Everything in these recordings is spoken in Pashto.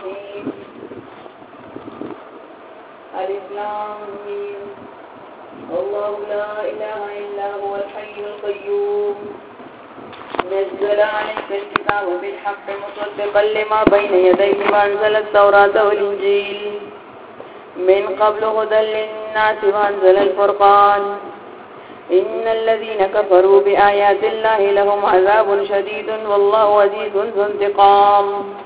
الرحيم ألف لام ميم الله لا إله إلا هو الحي القيوم نزل عليك الكتاب بالحق مصدقا لما بين يديه وأنزل التوراة والإنجيل من قبل هدى للناس وأنزل الفرقان إن الذين كفروا بآيات الله لهم عذاب شديد والله عزيز ذو انتقام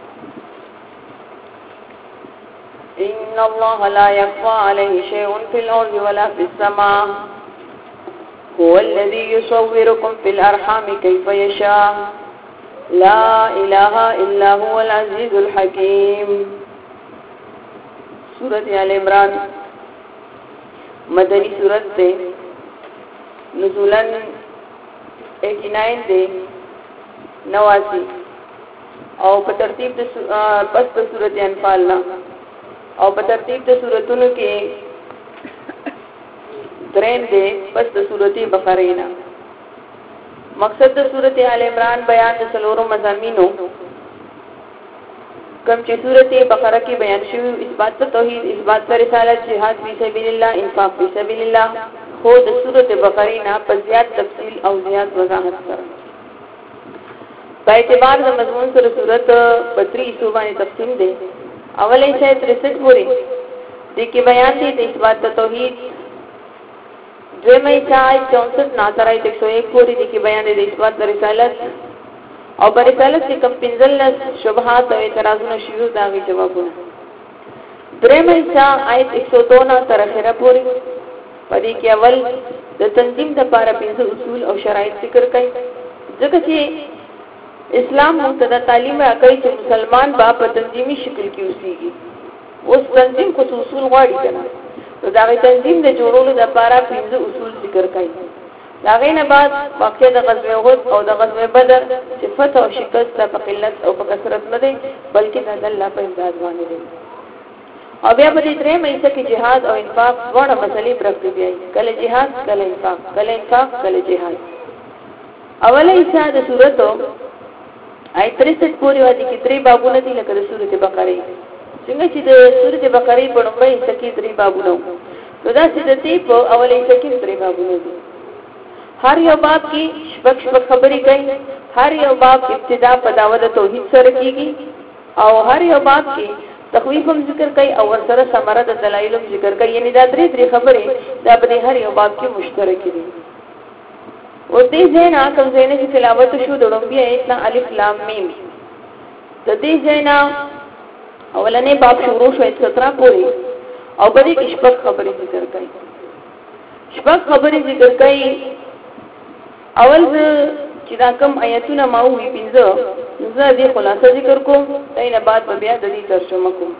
إن الله لا يخفى عليه شيء في الأرض ولا في السماء هو الذي يصوركم في الأرحام كيف يشاء لا إله إلا هو العزيز الحكيم سورة آل عمران مدنی سورت دے نزولاً 89 دے 89 او په ترتیب د پس د سورۃ انفال نا او په ترتیب د سوراتونو کې درېم دے پس د سورۃ بقره نا مقصد د سورۃ آل عمران بیان د څلورو مضامینو کم چې سورۃ بقره کې بیان شوی اثبات توحید اثبات رسالت جهاد فی سبیل الله انفاق فی سبیل الله خو د سورۃ بقره نه په زیات تفصیل او زیات وضاحت سره په اعتبار د مضمون سره سورۃ بطری صوبانه تقسیم ده اولې چې 63 پوری د کې بیان دي د اثبات توحید دویمه چای 64 ناترای 101 پوری د کې بیان دي د اثبات رسالت او پر رسالت کې کم پنځل شبهات او اعتراضونه شیو داغي جوابونه درېمه چای آیت 102 تر اخره پوری پدې کې اول د تنظیم د لپاره پنځه اصول او شرایط ذکر کړي ځکه چې اسلام مبتدا تعلیم راکړي چې مسلمان با په تنظیمي شکل کې اوسېږي اوس تنظیم خو اصول غواړي کنه نو دا غي تنظیم د جوړولو د لپاره پنځه اصول ذکر کړي دا غینه بعد واقع د غزوه احد او د غزوه بدر چې فتح او شکست په قلت او په کثرت نه دي بلکې د الله په امداد باندې دي او بیا په دې درې مېسه کې jihad او انفاق ډېر مسلې پرځي بیا کله jihad کله انفاق کله jihad اوله ایسه د سورته آیت 63 پورې وادي کې درې بابونه دي لکه د سورته بقره څنګه چې د سورته بقره په لومړی ایسه کې درې بابونه نو دا چې د دې په اوله ایسه کې درې بابونه دي هر یو باب کې شپږ خبرې کوي هر یو باب ابتدا په دعوت توحید سره کیږي او هر یو باب کې تخویف هم ذکر کوي او ورسره ثمره د دلایل هم ذکر کوي یعنی دا درې خبرې دا په هر یو باب کې مشترک دي او دې ځنا کوم ځای چې تلاوت شو د لومبي آیت نه الف لام میم د دې ځنا اولنې باب شروع شو 17 پورې او په دې کې شپږ خبرې ذکر کوي شپږ خبرې ذکر کوي اول چې دا کوم آیتونه ما وی پنځه زه دې خلاصه ذکر کوم دینه بعد بیا د دې ترجمه کوم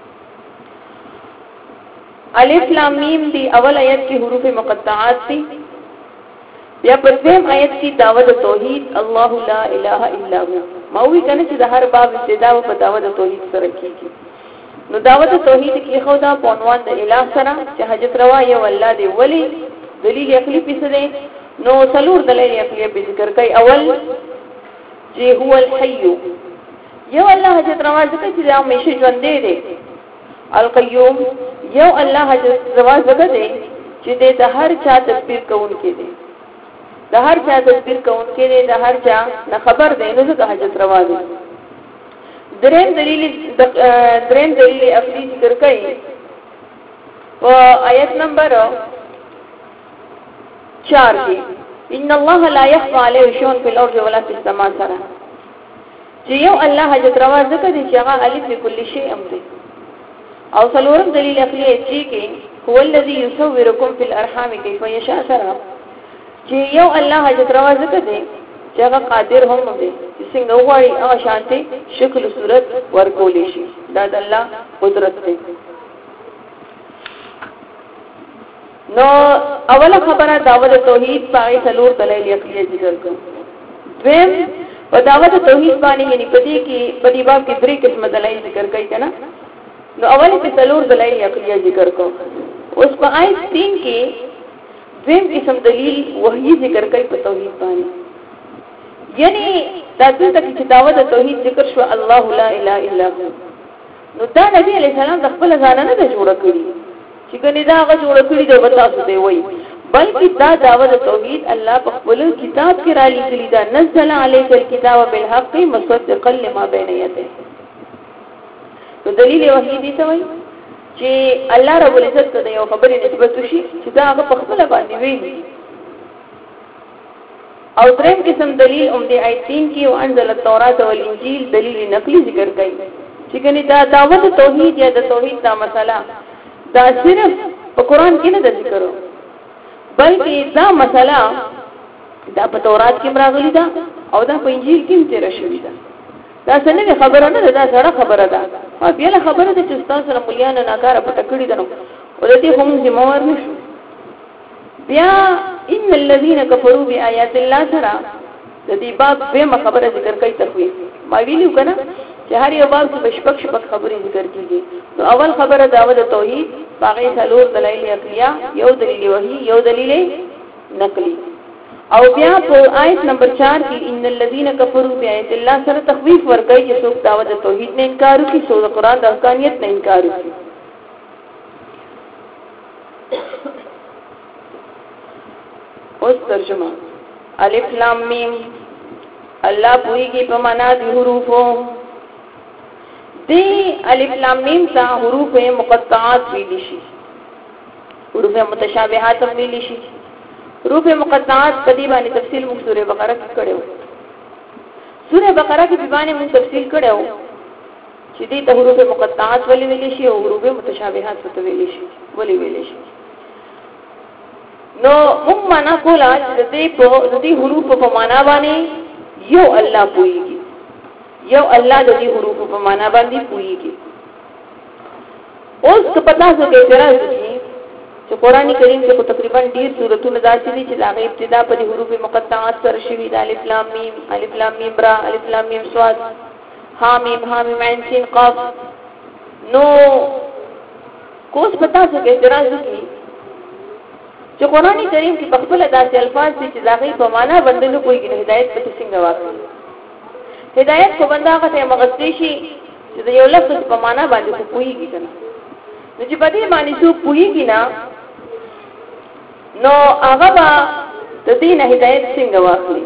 الف لام میم دی اول آیت کې حروف مقطعات دي بیا په دیم آیت کې دعوت توحید الله لا اله الا هو ما وی کنه چې د هر باب ابتدا په دعوت توحید سره کیږي نو دعوت توحید کې خو دا په عنوان د الہ سره چې حاجت روا یو الله دی ولی دلیل عقلی پیسه دی نو څلور دلایل عقلی په ذکر کوي اول چې هو الحي یو الله حاجت روا ذکر چې همیشه ژوند دی القیوم یو الله حاجت روا ذکر دی چې د هر چا تدبیر کوونکی دی د هر چا تدبیر کوونکی دی د هر چا نه خبر دی نو ځکه حاجت روا دی دریم دلیل عقلی ذکر کوي او آیت نمبر 4 کې ان الله لا يخفى عليه شيء في الارض ولا في السماء سره چې یو الله حاجت روا ذکر دی چې هغه الف لكل شيء امر او څلورم دلیل عقلی چې هو الذي يصوركم في الارحام كيف يشاء سره چې یو الله حاجت روا ذکر دی چې هغه قادر هم دی چې څنګه وایي هغه شانتي شکل صورت ورکول شي دا د الله قدرت دی نو اوله خبره دعوت توحید باندې څلور دلایل عقلی ذکر کوم دویم په دعوت توحید باندې یعنی پدې کې پدې باب کې درې قسم دلایل ذکر کوي کنه نو اوله په څلور دلایل عقلی ذکر کوم اوس په آیت 3 کې دویم قسم دلیل وحی ذکر کوي په توحید باندې یعنی دا څنګه چې دعوت توحید ذکر شو الله لا اله الا هو نو دا نبی علیہ السلام د خپل ځان نه جوړ کړی چې کني دا هغه جوړ کړی دی وتا څه دی وای بلکې دا دعوت توحید الله په خپل کتاب کې را لیکلی دا نزل علیک الكتاب بالحق مصدقا لما بین یدیه نو دلیل وحی دی څه وای چې الله رب العزت ته یو خبرې نسبت شي چې دا هغه په خپل باندې ویلي او دریم قسم دلیل عمده آیتین کې او انزل التوراۃ والانجیل دلیل نقلی ذکر کړي چې کني دا دعوت توحید یا د توحید دا مسله دا صرف په قران کې نه ذکر بلکې دا مسله دا په تورات کې راغلي ده او دا په انجیل کې تیر شوی ده دا څنګه خبره نه ده دا سره خبره ده او بیا له خبره ده چې تاسو سره مليانه ناکاره پټ کړی ده نو ولته هم ذمہوار نشو بیا ان الذين كفروا بآيات الله ترى د دې باب به خبره ذکر کوي تخویف ما ویلو کنه چې هر یو باب کې بشپک شپک خبرې ذکر کیږي نو اول خبره دعوت توحید باقي څلور دلایل عقلیه یو دلیل وحی یو دلیل نقلی او بیا په آیت نمبر 4 کې ان الذين كفروا بآيات الله سره تخویف ورکړي چې څوک دعوت توحید نه انکار کوي څوک قرآن د حقانیت نه انکار کوي اوس ترجمه الف لام میم الله پوریږي په معنا د حروفو دی الف لام میم تا حروف مقطعات ویل شي حروف متشابهات ویل شي حروف مقطعات په دې باندې تفصیل موږ سورې بقره کې کړو سورې بقره کې په باندې موږ تفصیل کړو چې دې ته حروف مقطعات ویل شي او حروف متشابهات څه ویل شي ویل شي نو موږ معنا کولا چې دې حروف په معنا باندې یو الله پويږي یو الله د دې حروف په معنا باندې پويږي اوس که پتا څه کې اعتراض دي چې قرآني کریم کې تقریبا ډیر سورتونه داسې دي چې دا غي ابتدا په حروف مقطعات سره شوی د الف لام میم را الف لام میم صاد ها میم عین سین قاف نو کوس پتا څه کې اعتراض دي چې قرآني کریم کې په خپل داسې الفاظ دي چې دا غي په معنا باندې نه کوئی هدایت په څنګه واقعي هدایت کو بندا غته مغستی شي چې یو لفظ په معنا باندې کویږي کنه نو چې په دې معنی څو کویږي نه نو هغه به د دې نه هدایت څنګه واخلي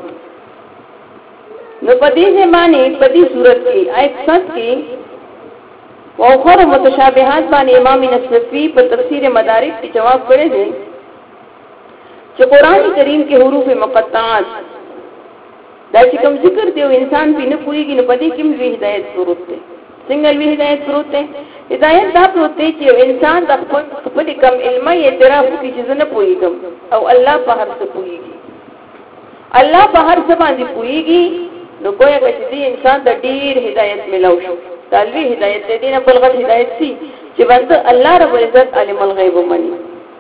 نو په دې معنی په دې صورت کې آیت 7 کې او خور متشابهات باندې امام نصفی په تفسیر مدارک کې جواب کړی دی چې قرآن کریم کې حروف مقطعات دا چې کوم ذکر دی او انسان په نه پوریږي نو پدې کې وی هدایت پروت دی څنګه وی هدایت پروت دی هدایت دا پروت دی چې انسان د خپل کم علمي اعتراف کوي چې نه پوریږم او الله په هر څه پوریږي الله په هر څه باندې پوریږي نو کوی چې دې انسان د ډیر هدایت ملو شو دا لوی هدایت دې نه بلغت هدایت سي چې باندې الله رب العزت علم الغیب ومني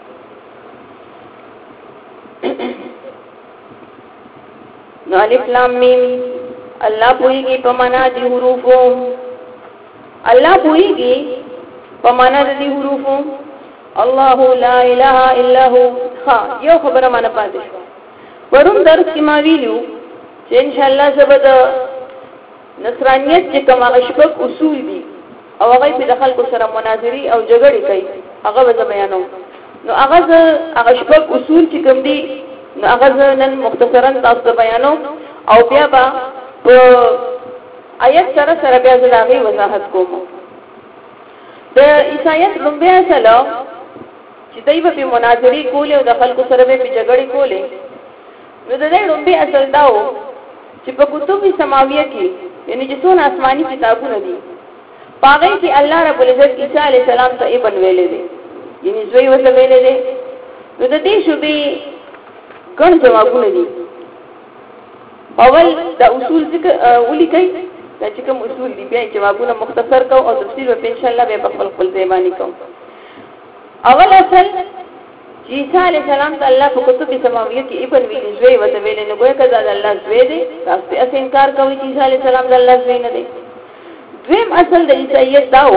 نو الف لام میم الله پوریږي په معنا د حروفو الله پوریږي په معنا د حروفو الله لا اله الا هو ها یو خبره معنا پاتې شو ورون درس کې ما ویلو چې ان شاء الله زبد نصرانیت چې کوم اشبک اصول دي او هغه په دخل کو سره مناظري او جګړې کوي هغه به بیانوم نو هغه اشبک اصول چې کوم دي نو هغه نن مختصرا تاسو بیانوم او بیا با په آیت سره بیا زراغي وضاحت کوم د عیسایت لومبه اصله چې دوی په مناظري کولې او د خلکو سره به جګړې کولې نو د دې لومبه اصل داو چې په کتب سماویه کې یعنی چې څون آسماني کتابونه دي پاغې کې الله رب العزت عیسی علی السلام ته ابن ویلې دي یعنی زوی وته ویلې دي نو د دې شوبې ګڼ جوابونه دي اول دا اصول ذکر ولي کوي دا چې کوم اصول دي بیا جوابونه مختصر کو او تفصیل به ان شاء الله به خپل ځمانی کوم اول اصل عیسی علی السلام ته الله په کتب سماویه کې ابن ویلې زوی وته ویلې نو ګویا کدا الله زوی دی تاسو یې انکار کوي چې عیسی علی السلام د الله زوی نه دی دویم اصل د عیسایت داو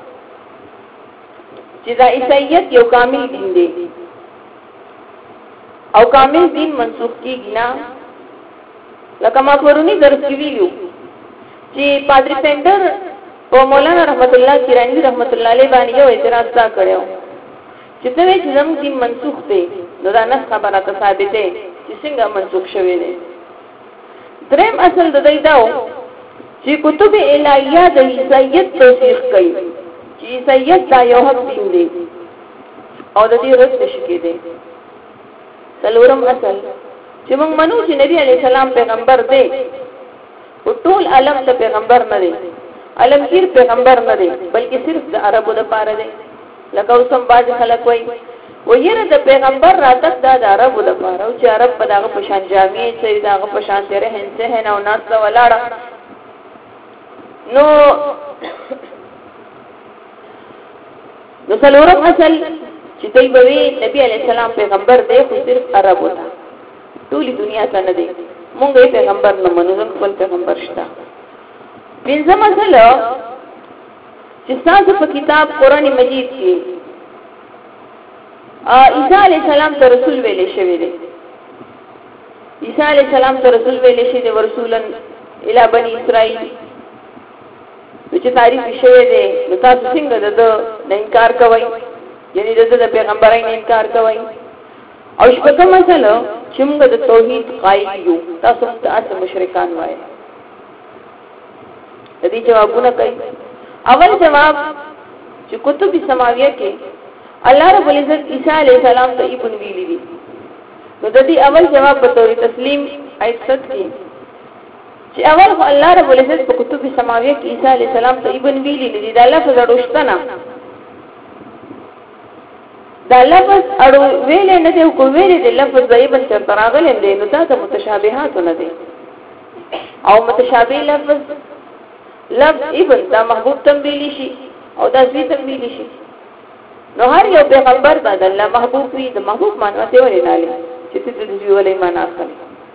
چې دا عیسایت یو کامل دین دی او کامل دین منسوخ کیږي نه لکه ما پرونی درس کې ویلو چې پادری پندر او مولانا رحمت الله کیرانی رحمت الله علیه باندې یو اعتراض تا کړو چې ته چې زموږ دین منسوخ دی نو دا نه خبره ته ثابت دی چې څنګه منسوخ شوی دی. دریم اصل د دې داو چې کتب الهیه د عیسایت توثیق کوي چې عیسایت دا یو حق دین دی او د دې رد نشي کېدی. څلورم اصل چې موږ منو چې نبی علی السلام پیغمبر دی او ټول عالم ته پیغمبر نه دی، عالمگیر پیغمبر نه دی بلکې صرف د عربو لپاره دی. لکه اوسم باز خلک وایي ویره د پیغمبر راتګ د عربو لپاره او چې عرب په دغه په شان جامع سي دغه په شان رهن سهن او ناس ولاړه نو څلورم اصل چې دوی به نبی علی السلام پیغمبر دی خو صرف عربو ته، ټولي دنیا ته نه دی. مونږ یې پیغمبر نه منو، خپل پیغمبر شته. پنځم اصل چې تاسو په کتاب قرآن مجید کې عیسی علی السلام ته رسول ویلې شوی دی. عیسی علی السلام ته رسول ویلې شوی دی ورسولن الی بنی اسرائیل. چې تعریف شوی دی نو تاسو څنګه د انکار کوئ، یعنی د پیغمبرای نه انکار کوئ. او شپږم اصل چې موږ د توحید قائل یو، تاسو ته مشرکان وایي. د دې جوابونه کوي. اول جواب چې کتب سماویه کې الله رب العزت عیسی علیه السلام ته ابن ویلی دي. نو د دې اول جواب په تور تسلیم آیت 7 کې چې اول الله رب العزت په کتب سماویه کې عیسی علیه السلام ته ابن ویلی دي. دا لفظ اړوشتنه دا لفظ اړو ویل نه دی کو ویل دی لفظ ضعیبن تر تراغل دی. نو دا د متشابهات نه دي او متشابه لفظ ابن دا محبوب تنبیلی شي او دا زوی تنبیلی شي. نو هر یو پیغمبر بعد الله محبوب وي. د محبوب معنی ته ولې نه لې چې ته د زوی ولې معنی اخلي.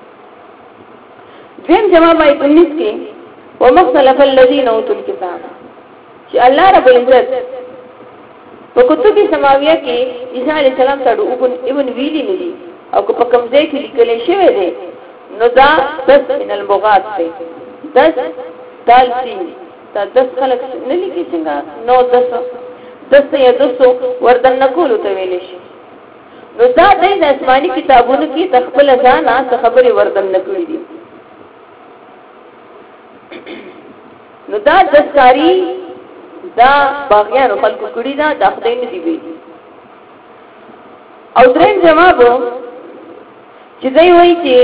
دیم جواب آیت 19 کې ومختلف الذين اوتوا الكتاب چې الله رب العزت په کتب سماویه کې عیسی علیه السلام ته ابن ویلی نه دي او په کوم ځای کې لیکل شوی دی نو دا 10 من البغات دی. 10 دال سین دا 10 خلق نه لیکي څنګه نو 10 یا 200 وردن نقول ته ویل شي. نو دا د آسماني کتابونو کې تخپل ځان څه خبري وردن نکړي دي. نو دا 10 کاری دا باغیانو خلقو کړي دا د خدای نه دی ویلي. او دریم جواب چې دوی وایي چې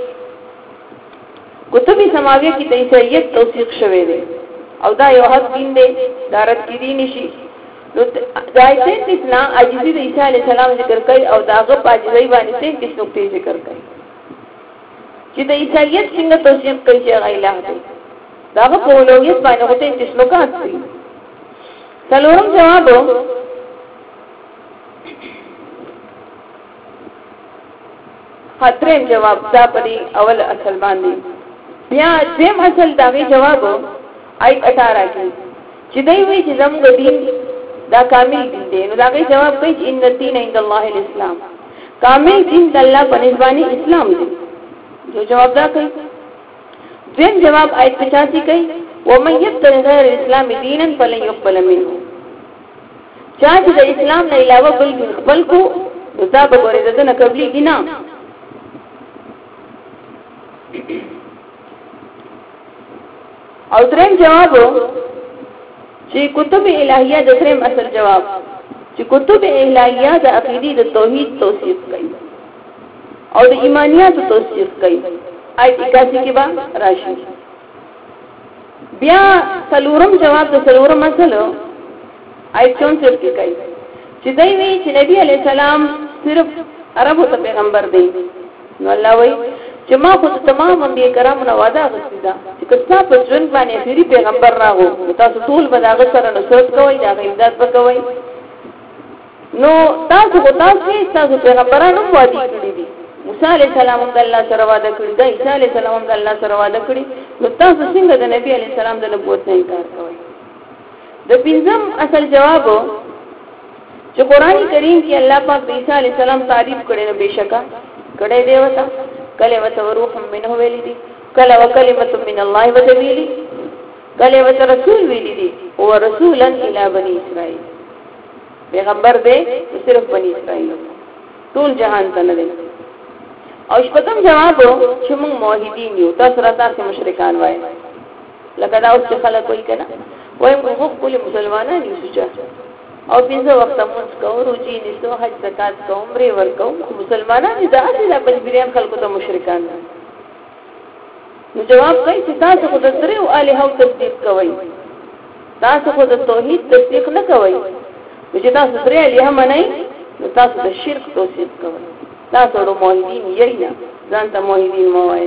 کتب سماویه کې د عیسایت توثیق شوی دی او دا یو حق دین دی، دا رد کېدی نشي. نو د آیت نه عاجزي د عیسی علیه السلام ذکر کوي او داغه په عاجزۍ باندې 33 نقطې ذکر کوي چې د عیسایت څنګه توثیق کوي چې هغه الہ دی. داغه په اولویت باندې 33 نقاط دي. څلورم جواب خاطرین جواب دا پرې اول اصل باندې. بیا دیم اصل داغه جواب آیت 18 کې چې دوی وی چې زموږ دین دا کامل دین دی. نو داغه جواب کوي چې ان الدین عند الله الاسلام، کامل دین د الله په نسبانه اسلام دی. جو جواب دا کوي. دیم جواب آیت 85 کوي ومن يبتغي غير الاسلام دينا فلن يقبل منه. چا چې د اسلام نه علاوه بل دین خپل کو دا به ورته نه قبلي نه. او دریم جواب چې کتب الهیه د دریم اصل جواب چې کتب الهیه د عقیده د توحید توثیق کوي او د ایمانیات توثیق کوي. آیت 81 کې با راشي. بیا څلورم جواب د څلورم مسله آیت 64 کې کوي چې دوی وی چې نبی علی السلام صرف عربو ته پیغمبر دی. نو الله وی چې ما خو تمام انبیاء کرامو نه وعده غوښتي دا چې کله په ژوند باندې اخیری پیغمبر راغو تاسو ټول به داغه سره نصرت کوئ، داغه امداد وکوئ. نو تاسو پیغمبرانو وعده کړی دي. موسی علیہ السلام د الله سره وعده کړی دی، عیسی علیہ السلام د الله سره وعده کړی. نو تاسو څنګه د نبی علیہ السلام د نبوت نه انکار کوئ؟ د پنځم اصل جواب چې قرآن کریم کې الله پاک د عیسی علیہ السلام تعریف کړي نو بشکا کړي دی وتا کله وته روح منه ویلي دي کله وکلمه من الله وته ویلي. کله وته رسول ویلی دي او رسولا الی بنی اسرائیل پیغمبر دې صرف بنی اسرائیل ټول جهان ته نه دي او شپږم جواب چې موږ موحدین یو تاسو راته مشرکان وای لکه دا اوس خلک وایي کنه وای موږ خپل مسلمانان یو چې او پنځه وخت موږ کوو روزي نسو حج زکات کوم ری ورکو مسلمانان دي دا چې د بجبریان خلکو ته مشرکان نو جواب کوي چې تاسو خو د درو الہو تصدیق کوئ تاسو خو د توحید تصدیق نه کوئ چې تاسو درې الہ منئ نو تاسو د شرک توصیف کوئ تاسو د موحدین یې نه ځان ته موحدین مو وایي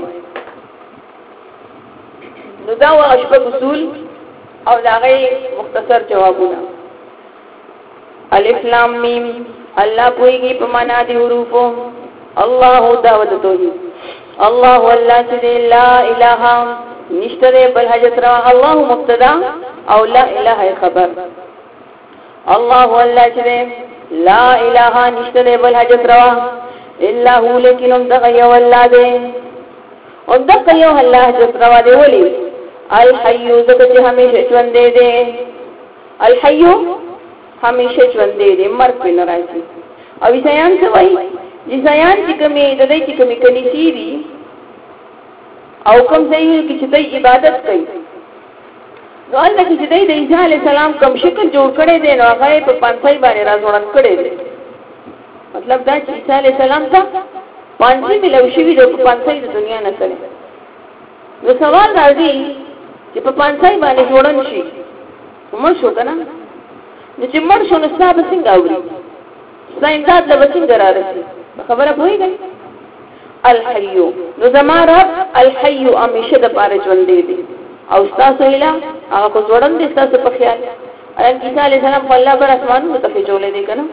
نو دا شپږ اصول او دا غي مختصر جوابونه الف لام میم الله کوئی په معنا دي حروفو الله دعوت توحید الله والله چې لا اله نشته بل حاجت را الله مبتدا او لا اله خبر الله والله چې لا اله نشته بل حاجت را الا هو لیکنم دغه یو الله دی او دغه یو الله حاجت را دی ولی الحي ذکر چې همیشه ژوند دی الحي همیشه ژوند دی مرګ په ناراضي او عیسایان څه وایي عیسایان چې کومې د دې چې کومې کنيسي دي او کوم ځای کې چې دوی عبادت کوي نو الله چې دوی د عیسی علی السلام کوم شکل جوړ کړي دي نو هغه په پانځای باندې راځوړن کړي دي مطلب دا چې عیسی علی السلام ته پانځای ملوشي وي د پانځای د دنیا نه کړي نو سوال راځي چې په پانځای باندې جوړن شي عمر شو کنه نو چې مر شو نو صاحب څنګه اوري ساينزات له څنګه راځي خبره پوهیږئ الحي نو زما رب الحي همیشه د پاره ژوند دی او تاسو اله هغه کو جوړن دي تاسو په خیال ان عیسی علی السلام الله پر اسمانونو ته جوړلې دي کنه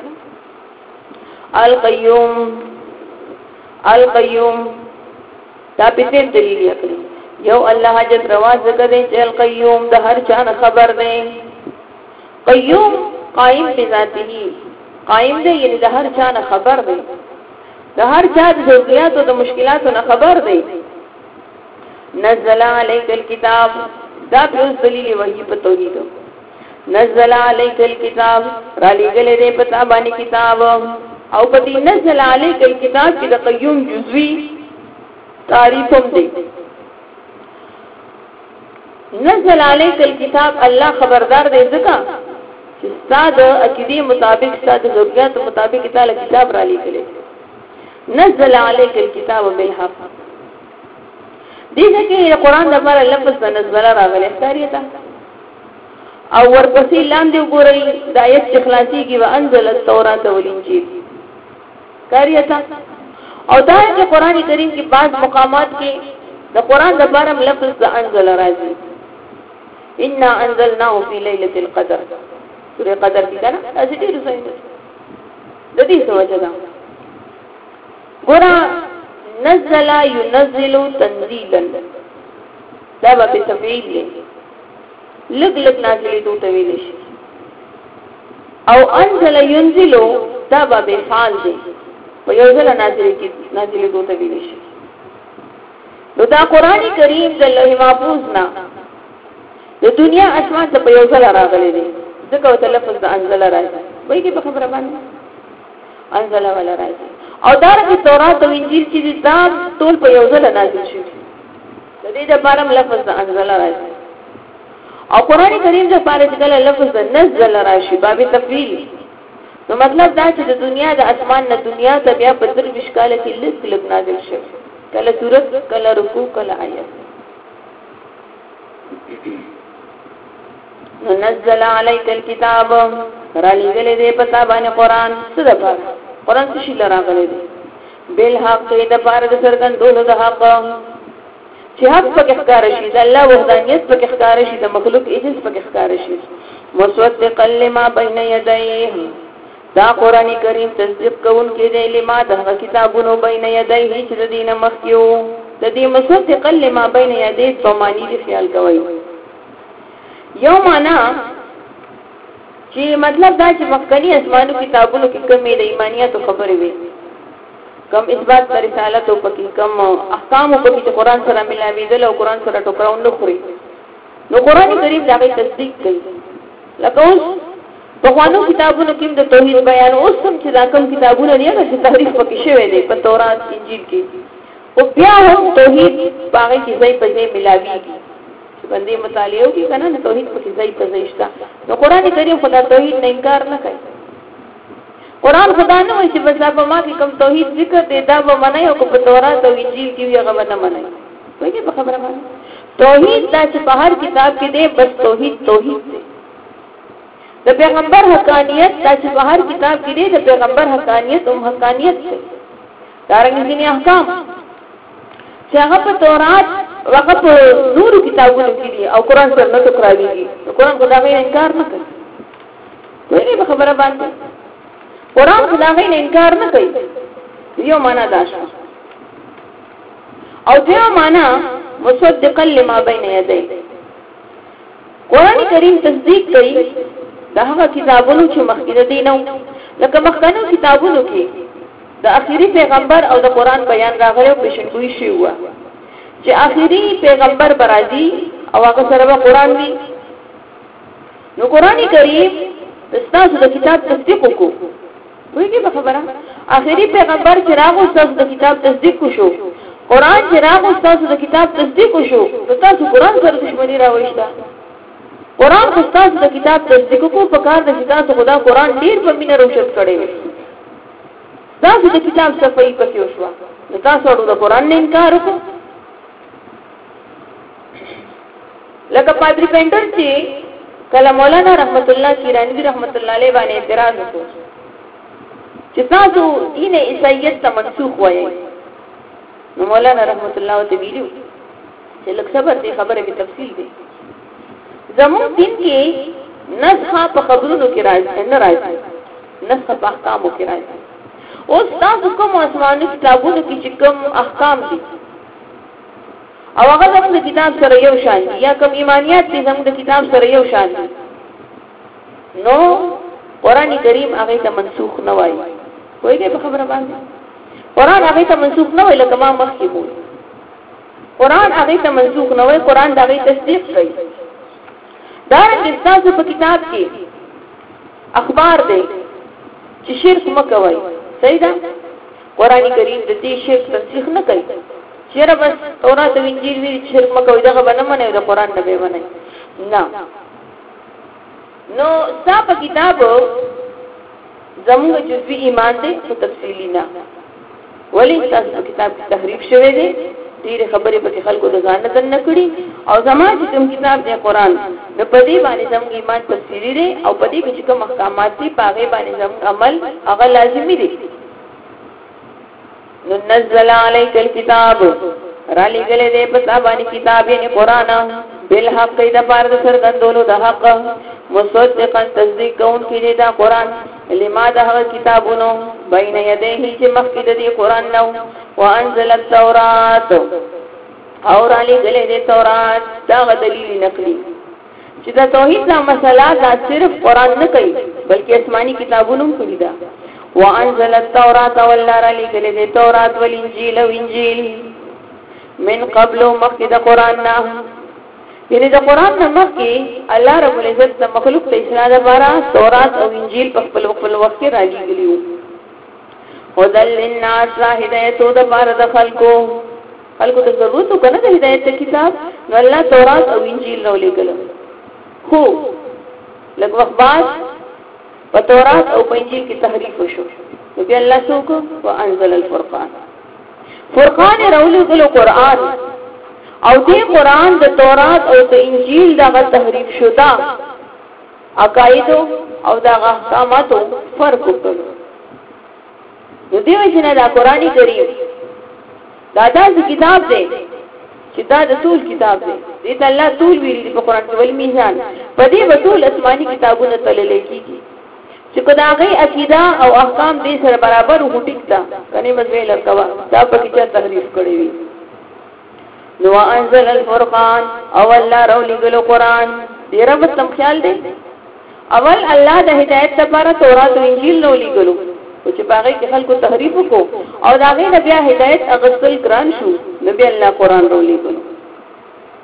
القيوم دا په دې دلیل یې یو الله حاجت روا ذکر دی چې القيوم د هر چا خبر دی قیوم قائم بذاته قائم دی یعنی د هر چا خبر دی د هر چا د ضرورت او د مشکلاتو نه خبر دی نزل عليك الكتاب دا په دلیل وحی په توحید نزل عليك الكتاب را لګلې دې په باندې کتاب او په دې نزل عليك الكتاب کې د قیوم جزوی تعریف هم دی نزل عليك الكتاب الله خبردار دی ځکه چې ستاسو عقیده مطابق ستاسو ضرورت مطابق تعالی کتاب را لګلې نزل عليك الكتاب بالحق دغه کې قرآن د بار لفظ نزل راغلی ښکاریته او ورپسې لاندې وګورئ د آیت اخلاصي کې وانزل التوراۃ والانجیل ښکاریته او دا چې قرآن کریم کې بعض مقامات کې د قرآن د بار لفظ د انزل راځي ان انزلناه في ليله القدر سورہ قدر کې کنه اځي ډیر ځای د دې څه وجه ده ګور نزل ينزل تنزيلا دا به تفعیل دی لګ لګ نازلې دوته ویل شي او انزل ينزل دا به فعال دی په یو ځل نازلې دوته ویل شي نو دا قرآن کریم د لوح محفوظ نه د دنیا اسمان ته په یو ځل راغلي دي ځکه او لفظ د انزل راځي وایي کې په خبره باندې انزل ولا راځي او دارنګه تورات او انجیل چې دا ټول په یو ځل نازل شوي د دې لپاره لفظ د انزل راځي او قرآن کریم د لپاره چې کله لفظ د نزل راشي باب تفعیل نو مطلب دا چې د دنیا د اسمان نه دنیا ته بیا په 23 کال کې لږ نازل شوی کله سورت کله رکوع کله آیت نزل عليك الكتاب را لګلې دې پتا باندې قرآن څه ده قرآن څه شي لراغلې دي بالحق د بار د سرګندونو د حق چې حق پکې ښکار شي د الله وحدانیت پکې ښکار شي د مخلوق ایجز پکې ښکار شي مصدق لما بين يديه دا قرآن کریم تصدیق کوون کې دی لما د کتابونو بین یدیه چې د دین مخکیو د دې مصدق لما بین یدیه په معنی دی خیال کوي یو معنا چې مطلب دا چې مخکنی اسمانو کتابونو کې کومې د ایمانیت خبرې وي کم اثبات پر رسالت او پکې کم احکام او پکې قرآن سره ملاوي دل او قرآن سره ټکراو نه خوري نو قران کریم دا غي تصدیق کوي لکه اوس په خوانو کتابونو کې د توحید بیان اوس هم چې دا کوم کتابونه دي چې تحریف پکې شوی دی په تورات انجیل کې او بیا هم توحید باغې کې ځای په ځای ملاويږي چې باندې مطالعه کوي کنه نه توحید پکې ځای په ځای شته نو قران کریم خدا توحید نه انکار نه کوي قران خدا نه وایي چې بس په ما کې کوم توحید ذکر دی دا به منای او په تورات او انجیل کې وي هغه نه منای وایي په خبره باندې توحید دا چې په هر کتاب کې دی بس توحید دی د پیغمبر حقانیت دا چې په هر کتاب کې دی د پیغمبر حقانیت او حقانیت دی دارنګ ځینې احکام چې هغه په تورات هغه په نورو کتابونو کې دي او قران سره نه ټکراويږي قران خدای انکار نه کوي وایي په خبره باندې قران خدای انکار نه کوي یو معنا دا شو او دیو معنا مصدقا لما بین یدیه قران کریم تصدیق کوي دا هغه کتابونو چې مخکې دي نو لکه مخکنو کتابونو کې د اخیری پیغمبر او د قران بیان راغلی او پیشنګوئی شي هوا چې اخیری پیغمبر برازي او هغه سره قران وی نو قران کریم استاسو د کتاب تصدیق وکړو وایي په خبره اخیری پیغمبر چې راغو استاسو د کتاب تصدیق وشو قران چې راغو استاسو د کتاب تصدیق وشو نو تاسو قران سره دښمنی راوښتا قران خو تاسو د کتاب تصدیق کو په کار د کتاب خدا قران ډیر په مینه روشت کړي تاسو د کتاب صفائی پکې وشو نو تاسو ورو د قران نه انکار وکړو لکه پادری پینټر چې کله مولانا رحمت الله کیرانی رحمت الله علیه باندې اعتراض وکړ چې تاسو دین عیسایت ته منسوخ وایي نو مولانا رحمت الله ته ویلو چې لکه صبر دې خبره به تفصیل دی زمون دین کې نسخه په خبرونو کې راځي نه راځي نسخه په احکامو کې راځي اوس تاسو کوم آسماني کتابونو کې چې کوم احکام دي او هغه زموږ کتاب سره یو شان دي یا کوم ایمانیات دي زموږ کتاب سره یو شان دي نو قران کریم هغه ته منسوخ نه وایي وایي په خبره باندې قران هغه ته منسوخ نه وایي لکه ما مخکې وو قران هغه ته منسوخ نه وایي قران هغه تصدیق کوي دارنګه تاسو په کتاب کې اخبار دی چې شرک مکوئ صحیح ده قرآن کریم د دې شرک تصدیق نه کوي چیرې بس تورات او انجیل وی شرک مکوئ دا به نه منئ د قرآن نه به منئ نه نو صاحب کتاب زموږ جزوی ایمان دی په تفصیلی نه ولی تاسو کتاب کې تحریف شوی دی ډېر خبرې په خلکو د ځان نه کړي او زموږ چې کوم کتاب دی قرآن د پدې باندې زموږ ایمان تفصیلی دی او پدې کې کوم احکامات دي پاغه باندې زموږ عمل هغه لازمي دي نو نزل علیک الكتاب را لګلې دې په باندې کتاب یې قرآن بالحق د پاره د سرګندولو د حق مصدقا تصدیق کون کې دا قرآن لما ده کتابونو بین یدیه چې مخکې د قرآن نو وانزل التوراۃ اور علی گله دې تورات دا دلیل نقلی چې دا توحید دا مسله دا صرف قرآن نه کوي بلکې آسماني کتابونو هم کوي دا وانزل التوراۃ والله علی گله دې تورات والانجیل او انجیل من قبل مخکې د قرآن نه یعنی د قرآن نه مخکې الله رب العزت د مخلوق ته اصلاح لپاره تورات او انجیل په خپل وخت کې راځي هدل للناس هدایت د بار د خلکو ته ضرورت کنه د هدایت کتاب نو الله تورات او انجیل نو لیکل خو لږ وخت بعد په تورات او په انجیل کې تحریف وشو نو بیا الله څوک وانزل الفرقان فرقان راولل قرآن او دې قرآن د تورات او د انجیل دغه تحریف شوه عقاید او دغه احکاماتو فرق وکړ نو دې وجنه دا قرآن کریم دا داسې کتاب دی چې دا د ټول کتاب دی دې ته الله ټول ویلي په قرآن کې ول میزان په دې ټول آسماني کتابونه تلل کېږي چې کدا غي عقیده او احکام دې سره برابر وټیکتا کني مزویل کوا دا په کې تحریف کړی وي نو انزل الفرقان اول لا رولګلو قرآن دې رب تم خیال دی اول الله د هدایت لپاره تورات او انجیل نو لګلو چې باغې کې خلکو تحریف وکړو او دا غي نبي هدایت اغسل ګران شو نبي الله قرآن رولګلو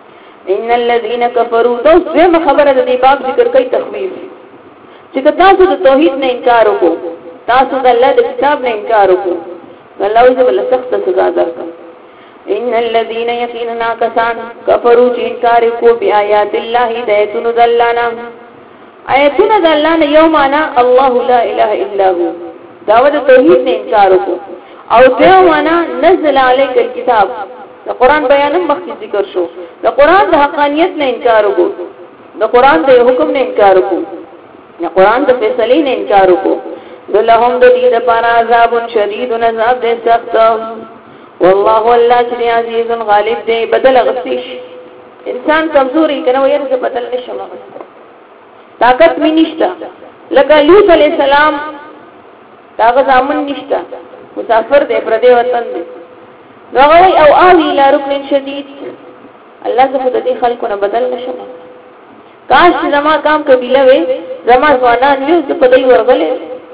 ان الذين كفروا دوسه خبره د دې باب ذکر کوي تخویف چې تاسو د توحید نه انکار وکړو تاسو د الله د کتاب نه انکار وکړو الله یې بل سخت سزا درکړي ان الذين يقيننا كسان كفروا چې انکار وکړو بیاات الله دایتون ذلانا آیتون ذلانا یومانا الله لا اله الا هو داوود توحید نه انکار وکړو او دیوانا نزل علیک الكتاب د قران بیان مخکې ذکر شو د قران د حقانیت نه انکار وکړو د قران د حکم نه انکار وکړو د قران د فیصلې نه انکار وکړو دلهم د دې لپاره عذاب شدید عذاب دې سخت والله الله چې عزیز غالب دی بدل غسیش انسان کمزوري کنه وایي چې بدل نشم طاقت می نشته لکه لوط علی السلام داغه ځامن نشته مسافر دی پر دې وطن دی نو وای او اوی الى رکن شدید الله زه خود دې خلکو نه بدل نشم کاش زما کام قبیله وي زما ځوانان یو څه په دې ورغلې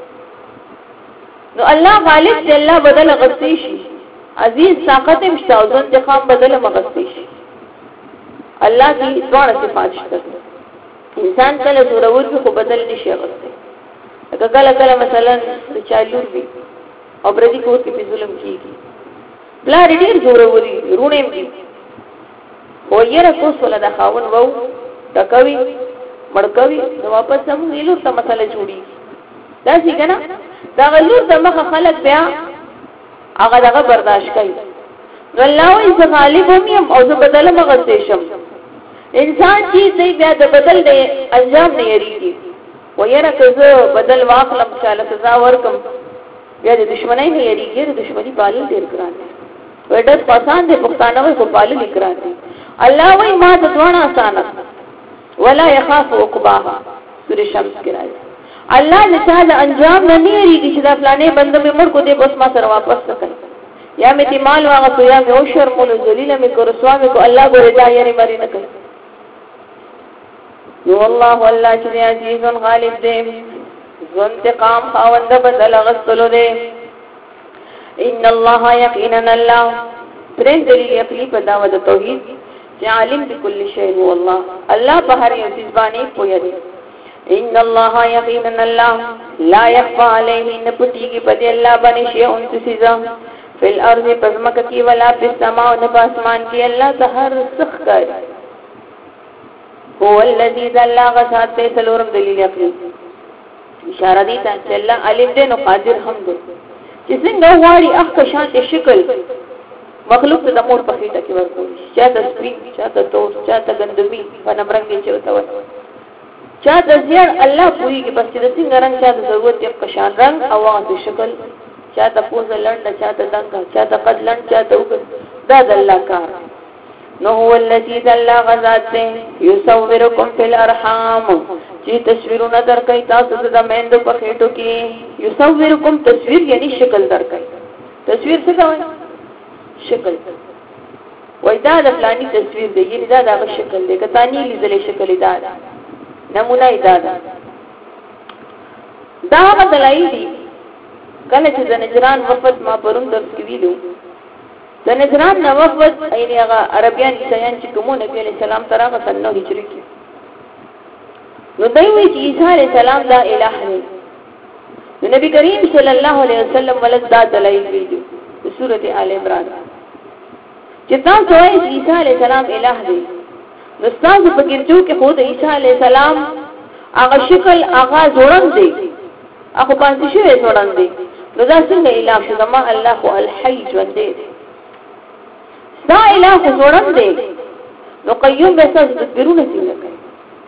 نو الله غالب دی الله بدل غسیش عزیز طاقت مشته او انتقام بدل مغسیش الله دې ځوان صفات شته انسان کله زورور خو بدل نشي غسته کله کله مثلا چالور وي او پردي کور کې ظلم کیږي بلا ډیر زوروري رونه دي او یره کو سره د خاون وو تکوي مړکوي نو واپس هم ویلو ته مسله جوړي دا څنګه دا غلور د مخه خلک بیا هغه دغه برداشت کوي الله وي ز غالب هم او ز بدل مغسشم انسان چې دی بیا د بدل د انجام نه یریږي ويره کزه بدل واخلم شاله سزا ورکم بیا د دشمنی نه یریږي د دشمنی پالل ډیر ګران دي وډه پسان دي پښتانه وي خو پالل ګران دي الله وي ما د دوانه آسان ولا يخاف عقباها سورې شمس کې راځي الله دې تعالی انجام نه یریږي چې دا فلانه بنده به مړ کو دې بس ما سره واپس کړي یا مې تی مال واغه یا مې او شرم له ذلیل مې کو رسوا مې کو الله ګورې دا یې مری نه کوي نو الله والله چې عزیز غالب دی انتقام خاوند بدل غسلو دی ان الله یقینا الله پرې دلیل عقلی په داوود توحید چې عالم بكل شیء هو الله الله په هر یو چیز باندې پوهه دی ان الله یقینا الله لا يخفى عليه نپټیږي په دې الله باندې شی اون څه فی الارض پزمک کی ولا فی السماء او په اسمان کې الله ته هر څه کوي هو الذي ذل غسات تلورم دلیل عقلی اشاره دي چې الله علیم دی نو قادر هم دی چې څنګه غواړي اخ شان شکل مخلوق ته د مور په خېټه کې ورکوي چاته سپین چاته تور چاته ګندمي په نمرنګي چوتا وي چاته زیار الله پوری کې بس د څنګه رنگ چاته ضرورت یې قشان رنگ او د شکل چاته پوز لړنده چاته دنګ چاته قد لړن چاته وګ دا د الله کار نو هو الذي ذل غزات يصوركم في الارحام چې تصویرونه درکې تاسو د مېندو په خېټو کې يصوركم تصویر یعنی شکل درکې تصویر څه کوي شکل وای دا د فلانی تصویر دی یعنی دا د شکل دی کته نه لیدلې شکل دا نمونه دا دا بدلای دي کله چې د نجران وفد ما پرون درس کې ویلو د نجران نو وفد ایری هغه عربیان عیسایان چې کوم نبی علی السلام ترغه سنو هجری کې نو دوی وی چې عیسی علی السلام دا الہ دی نو نبی کریم صلی الله علیه وسلم ولد دا دلایل ویلو په سورته آل عمران چې تاسو وایي چې عیسی علی السلام الہ دی نو تاسو فکر جو کې خود عیسی علی السلام هغه شکل هغه جوړن دی هغه پاتې شوی جوړن دی نو دا څنګه الہ شو زما الله هو الحی ژوند دی دا الہ جوړن دی نو قیوم به تاسو تدبیرونه څنګه کوي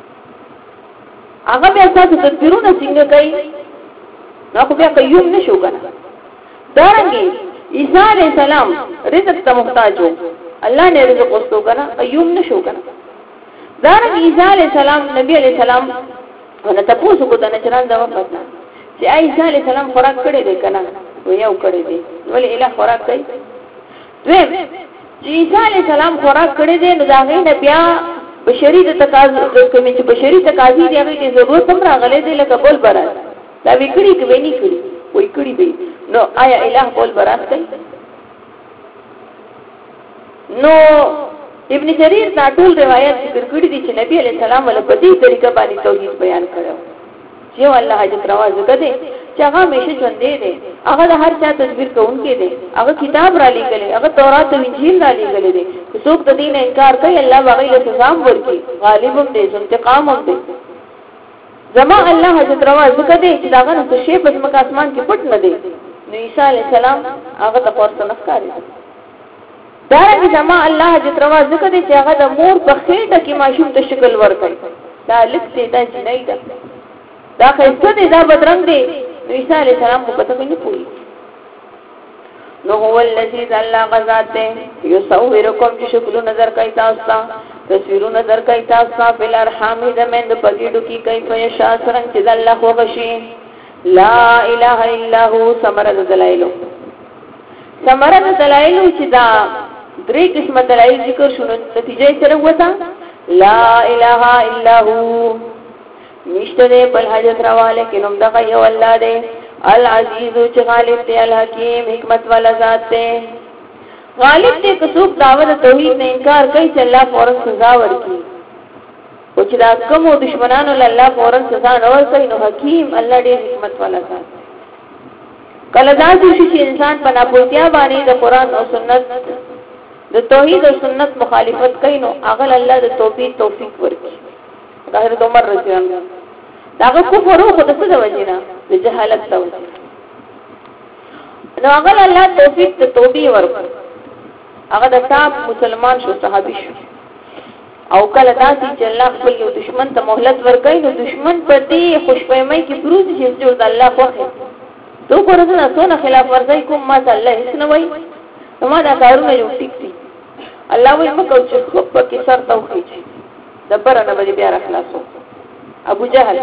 هغه به تاسو تدبیرونه څنګه کوي نو خو بیا قیوم نشو کنه دارنګي عیسی علیہ السلام رزق ته محتاج وو الله نے رزق ورکړو کنه قیوم نشو کنه دارنګي عیسی علیہ السلام نبی علیہ السلام ونه تاسو کو ته نشران دا وپاتنه چې عیسی علیہ السلام خوراک کړی دی کنه و یو کړی دی ولې الہ خوراک کوي دویم چې عیسی علیہ السلام خوراک کړی دی نو دا غي نه بیا بشری د تقاضا کومې چې بشری تقاضا دی هغه کې ضرورت هم راغلي دی لکه بول برات دا وکړي کوي نه کړي وای کړي دی نو آیا الہ بول برات کوي نو ابن جرير دا ټول روایت ذکر کړی دي چې نبی عليه السلام ول په دې طریقه باندې توحید بیان کړو چې الله حاجت روا زګه چې هغه همیشه ژوند دی هغه د هر چا تدبیر کوونکی دی هغه کتاب را لېږلی هغه تورات او انجیل را لېږلی دی که څوک د دین انکار کوي الله هغه له سزا ورکړي غالب هم دی انتقام هم دی زما الله حضرت روا زکه دی چې داغه نو شی په مکه اسمان کې پټ نه دی نو عیسی علی السلام هغه د پورته نفکاري دا چې زما الله حضرت روا زکه دی چې هغه د مور په خېټه کې ماشوم ته شکل ورکړي دا لکه دا جنۍ ده دا خیسته دی دا بدرنګ دی نو عیسی علیہ السلام کو پتہ نہیں پوری نو هو الذی ذل غزات یصورکم چې شکل نظر کوي تاسو تصویر نظر کوي تاسو په الارحام د مند پګیډو کې کوي په شاسرن چې الله هو غشي لا اله الا هو ثمرۃ دلائل چې دا درې قسمه دلائل ذکر شونه نتیجه سره وتا لا اله الا هو نشته دې بل حاجت راواله کې نوم دغه یو الله دې العزیز چې غالب دی الحکیم حکمت والا ذات دی غالب دې کڅوب داوود توحید نه انکار کوي چې الله فورن سزا ورکړي او چې دا کوم دشمنانو له الله فورن سزا نه ورکړي نو حکیم الله دې حکمت والا ذات کله دا چې انسان په ناپوهتیا باندې د قران او سنت د توحید او سنت مخالفت کوي نو هغه الله د توفیق ورکړي حضرت عمر رضی الله عنه داغه کفر او خود څه د وجینا د جهالت د وجینا نو هغه الله توفیق ته توبې ورکړ هغه د تاب مسلمان شو صحابي شو او کله داسې چې الله خپل یو دشمن ته مهلت ورکړي نو دشمن په دې خوشپېمۍ کې پروز شي چې د الله خوښه تو ورته څونه خلاف ورځي کوم ما الله هیڅ نه وای نو ما دا کارونه یو ټیک دي الله وایي مکو چې خو په کې سر توخی دبر نه به بیا راخلاصو ابو جهل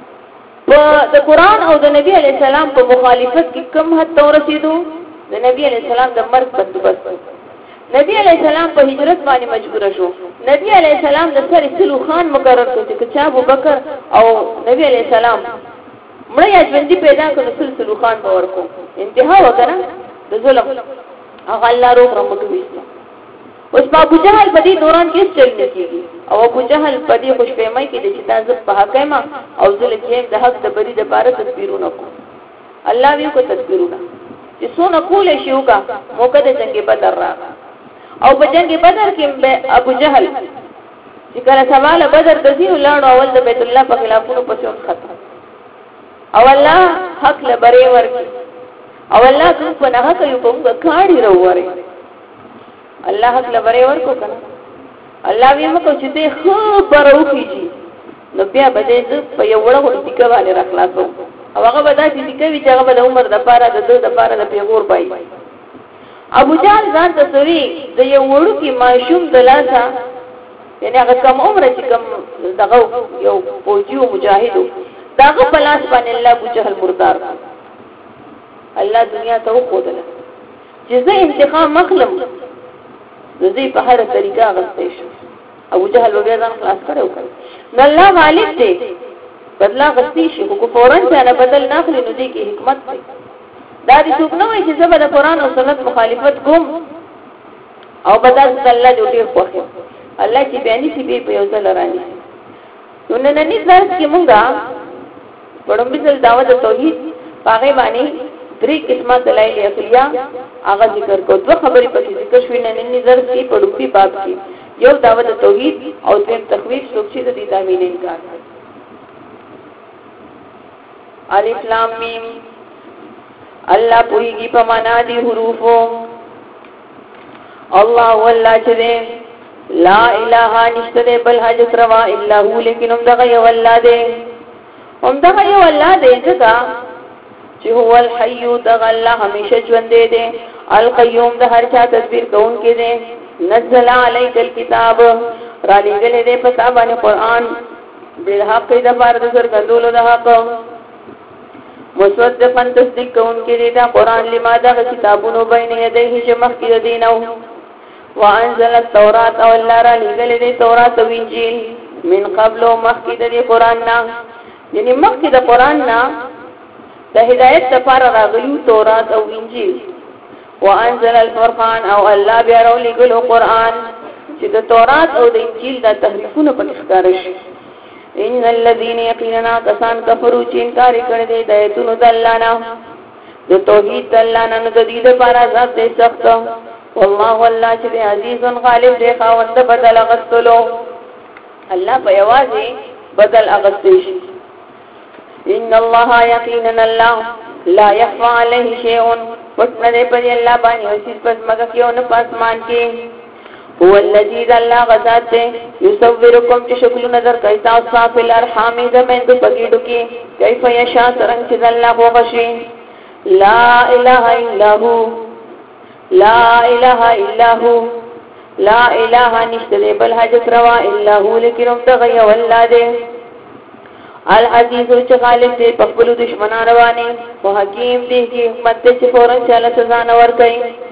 د قران او د نبی علی السلام په مخالفت کې کم حد تور رسیدو د نبی علی السلام د مرګ بندوبست نبی علی السلام په هجرت باندې مجبور شو نبی علی السلام د سر سلو خان مقرر کړ چې ابو بکر او نبی علی السلام مړ یا ژوندۍ پیدا کړ سلو خان باور کو انتها وکړه د ظلم هغه الله روح رحمتوي اوس ابو جهل په دې دوران کې چل نه کیږي او ابو جهل په دې خوشپېمۍ کې د چې په حکیمه او ذل کې د حق د بری د بار تدبیرونه کو الله وی کو تدبیرونه چې څونه کول شي وکا موقع د جنگ بدر را او په جنگ بدر کې ابو جهل چې کله سوال بدر د دې لاړ اول د بیت الله په خلافونو په څون ختم او الله حق لبري ورکی او الله کوم په نه کوي کوم کاړي وروره الله حق لبري ورکو کنه الله وی مکو چې ته خبر وکړي نو بیا به دې په یو وړو ټیکه باندې راخلاصو او هغه به دا چې کوي چې هغه د عمر د پاره د پاره د پیغور پای ابو جهل ځان ته سوري د یو وړو کې ماشوم دلاسا یعنی هغه کم عمر چې کم دغه یو فوجي مجاهد داغه پلاس باندې الله ابو جهل مردار الله دنیا ته وخدل چې زه انتقام مخلم زه په هر طریقه غوښتې شو ابو جهل وګړه خلاص کړو نو الله غالب دی بدلا غوښتې شي خو فورن ځنه بدل ناخلي نو دې کې حکمت دی دا دې څوک نه وایي چې زه د قران او سنت مخالفت کوم او بدل الله دې ډیر خوښه الله چې بیانې سي به یو ځل رانی نو نن درس کې مونږه وړاندې ځل دعوت توحید هغه باندې درې قسمه دلایل عقلیه هغه ذکر کو دوه خبرې پکې ذکر شوې نه نظر کې په لومړي باب کې یو دعوت توحید او دویم تخویف سوچي د دې تعمیل انکار الف لام میم الله پوریږي په معنا دي حروفو الله والله چې لا اله نشته بل حاجت روا الا هو لیکن هم دغه یو الله دی هم دغه یو الله دی ځکه چې هو الحي دغه الله همیشه ژوند دی القيوم د هر چا تدبیر کون کې دی نزل عليك الكتاب را لګلې دی په باندې قران بل حق د بار د سر غندولو د حق مصدقا تصدیق کون کې دی دا قران لماذا کتابونو بین یدیه چې مخکې دینو وانزل التوراة او الله را لګلې دی تورات او انجیل من قبل مخکې د قران نه یعنی مخکې د قران نه د هدایت لپاره راغلیو تورات او انجیل وانزل الفرقان او الله بیا راولېګلو قران چې د تورات او د انجیل د تحریفونه په ښکار شي. ان الذين يقيننا کسان کفرو چې انکار کړي دي د ایتونو د الله نه د توحید د الله نه د دې لپاره عذاب دې سخت. والله والله چې عزیز غالب دی خاوند بدل غسلو الله په یوازې بدل اغستې شي. ان الله یقینا الله لا يخفى عليه شيء وتنه په الله باندې وسیس پس مګه کې او نه پاسمان کې هو الذي الله غذات يصوركم چې شکل نظر کوي تاسو په الارحام زمين په پګېډو کې کیف یشا څنګه چې الله هو غشي. لا اله الا هو لا اله الا هو لا اله نشته بل حاجت روا الا هو لکرم تغي ولاده العزیز چې غالب دی په خپل دشمنانو باندې او حکیم دی چې حکمت چې فورن چاله سزا نه ور کوي.